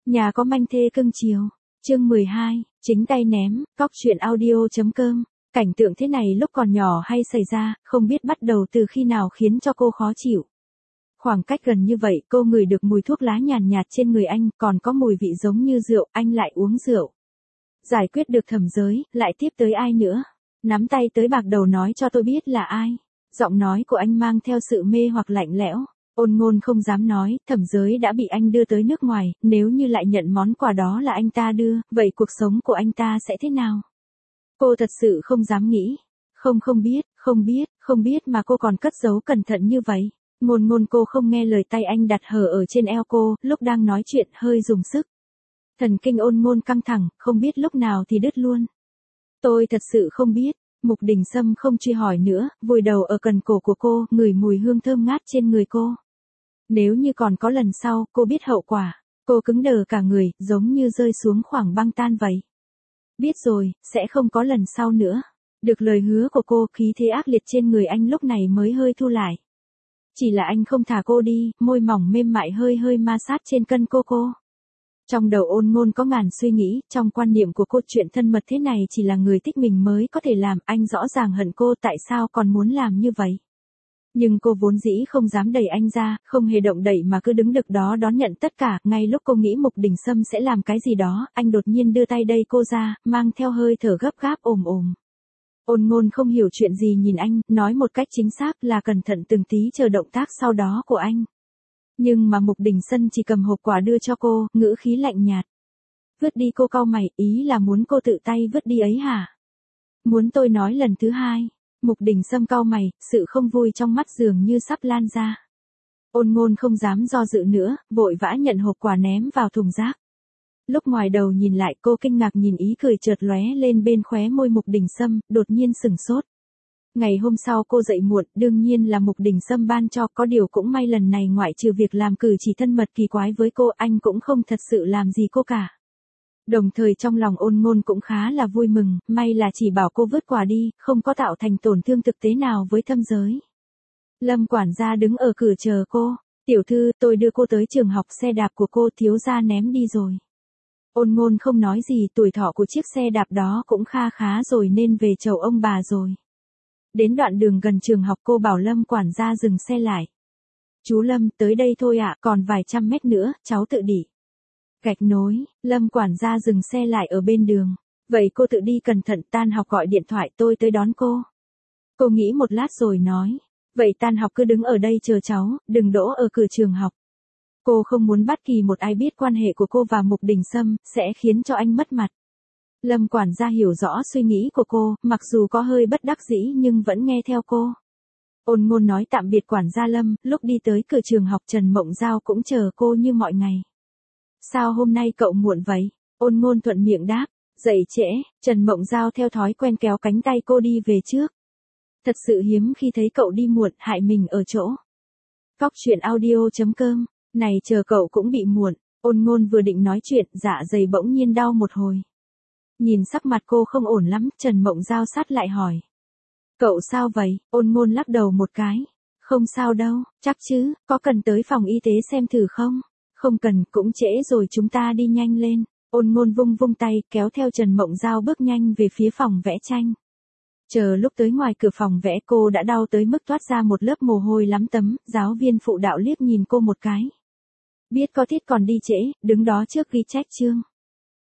Nhà có manh thê cưng chiều. Chương 12, chính tay ném, cóc truyện audio.com. Cảnh tượng thế này lúc còn nhỏ hay xảy ra, không biết bắt đầu từ khi nào khiến cho cô khó chịu. Khoảng cách gần như vậy, cô ngửi được mùi thuốc lá nhàn nhạt trên người anh, còn có mùi vị giống như rượu, anh lại uống rượu. Giải quyết được Thẩm Giới, lại tiếp tới ai nữa? Nắm tay tới bạc đầu nói cho tôi biết là ai. Giọng nói của anh mang theo sự mê hoặc lạnh lẽo. Ôn Ngôn không dám nói, Thẩm Giới đã bị anh đưa tới nước ngoài, nếu như lại nhận món quà đó là anh ta đưa, vậy cuộc sống của anh ta sẽ thế nào? Cô thật sự không dám nghĩ. Không biết mà cô còn cất giấu cẩn thận như vậy. Ngôn cô không nghe lời tay anh đặt hở ở trên eo cô, lúc đang nói chuyện hơi dùng sức. Thần kinh Ôn Ngôn căng thẳng, không biết lúc nào thì đứt luôn. Tôi thật sự không biết. Mục Đình Sâm không truy hỏi nữa, vùi đầu ở cần cổ của cô, ngửi mùi hương thơm ngát trên người cô. Nếu như còn có lần sau, cô biết hậu quả. Cô cứng đờ cả người, giống như rơi xuống khoảng băng tan vậy. Biết rồi, sẽ không có lần sau nữa. Được lời hứa của cô, khí thế ác liệt trên người anh lúc này mới hơi thu lại. Chỉ là anh không thả cô đi, môi mỏng mềm mại hơi ma sát trên cân cô. Trong đầu Ôn Ngôn có ngàn suy nghĩ, trong quan niệm của cô chuyện thân mật thế này chỉ là người thích mình mới có thể làm, anh rõ ràng hận cô tại sao còn muốn làm như vậy. Nhưng cô vốn dĩ không dám đẩy anh ra, không hề động đậy mà cứ đứng đực đó đón nhận tất cả, ngay lúc cô nghĩ Mục Đình Sâm sẽ làm cái gì đó, anh đột nhiên đưa tay đẩy cô ra, mang theo hơi thở gấp gáp ồm. Ôn Ngôn không hiểu chuyện gì nhìn anh, nói một cách chính xác là cẩn thận từng tí chờ động tác sau đó của anh. Nhưng mà Mục Đình Sâm chỉ cầm hộp quà đưa cho cô, ngữ khí lạnh nhạt. Vứt đi, cô cau mày, ý là muốn cô tự tay vứt đi ấy hả? Muốn tôi nói lần thứ hai. Mục Đình Sâm cau mày, sự không vui trong mắt dường như sắp lan ra. Ôn Ngôn không dám do dự nữa, vội vã nhận hộp quà ném vào thùng rác. Lúc ngoài đầu nhìn lại, cô kinh ngạc nhìn ý cười chợt lóe lên bên khóe môi Mục Đình Sâm, đột nhiên sửng sốt. Ngày hôm sau cô dậy muộn, đương nhiên là Mục Đình Sâm ban cho, có điều cũng may lần này ngoại trừ việc làm cử chỉ thân mật kỳ quái với cô, anh cũng không thật sự làm gì cô cả. Đồng thời trong lòng Ôn Ngôn cũng khá là vui mừng, may là chỉ bảo cô vứt quà đi, không có tạo thành tổn thương thực tế nào với Thâm Giới. Lâm quản gia đứng ở cửa chờ cô. Tiểu thư, tôi đưa cô tới trường học, xe đạp của cô thiếu gia ném đi rồi. Ôn Ngôn không nói gì, tuổi thọ của chiếc xe đạp đó cũng khá rồi nên về chầu ông bà rồi. Đến đoạn đường gần trường học cô bảo Lâm quản gia dừng xe lại. Chú Lâm, tới đây thôi ạ, còn vài trăm mét nữa, cháu tự đi. Gạch nối, Lâm quản gia dừng xe lại ở bên đường. Vậy cô tự đi cẩn thận, tan học gọi điện thoại tôi tới đón cô. Cô nghĩ một lát rồi nói. Vậy tan học cứ đứng ở đây chờ cháu, đừng đỗ ở cửa trường học. Cô không muốn bất kỳ một ai biết quan hệ của cô và Mục Đình Sâm, sẽ khiến cho anh mất mặt. Lâm quản gia hiểu rõ suy nghĩ của cô, mặc dù có hơi bất đắc dĩ nhưng vẫn nghe theo cô. Ôn Ngôn nói tạm biệt quản gia Lâm, lúc đi tới cửa trường học Trần Mộng Giao cũng chờ cô như mọi ngày. Sao hôm nay cậu muộn vậy? Ôn Ngôn thuận miệng đáp. Dậy trễ, Trần Mộng Giao theo thói quen kéo cánh tay cô đi về trước. Thật sự hiếm khi thấy cậu đi muộn, hại mình ở chỗ. Cóc truyện audio.com, này chờ cậu cũng bị muộn. Ôn Ngôn vừa định nói chuyện, dạ dày bỗng nhiên đau một hồi. Nhìn sắc mặt cô không ổn lắm, Trần Mộng Giao sát lại hỏi. Cậu sao vậy? Ôn Ngôn lắc đầu một cái. Không sao đâu, chắc chứ, có cần tới phòng y tế xem thử không? Không cần, cũng trễ rồi, chúng ta đi nhanh lên. Ôn Ngôn vung tay, kéo theo Trần Mộng Giao bước nhanh về phía phòng vẽ tranh. Chờ lúc tới ngoài cửa phòng vẽ cô đã đau tới mức toát ra một lớp mồ hôi lắm tấm, giáo viên phụ đạo liếc nhìn cô một cái. Biết có tiết còn đi trễ, đứng đó trước ghi trách chương.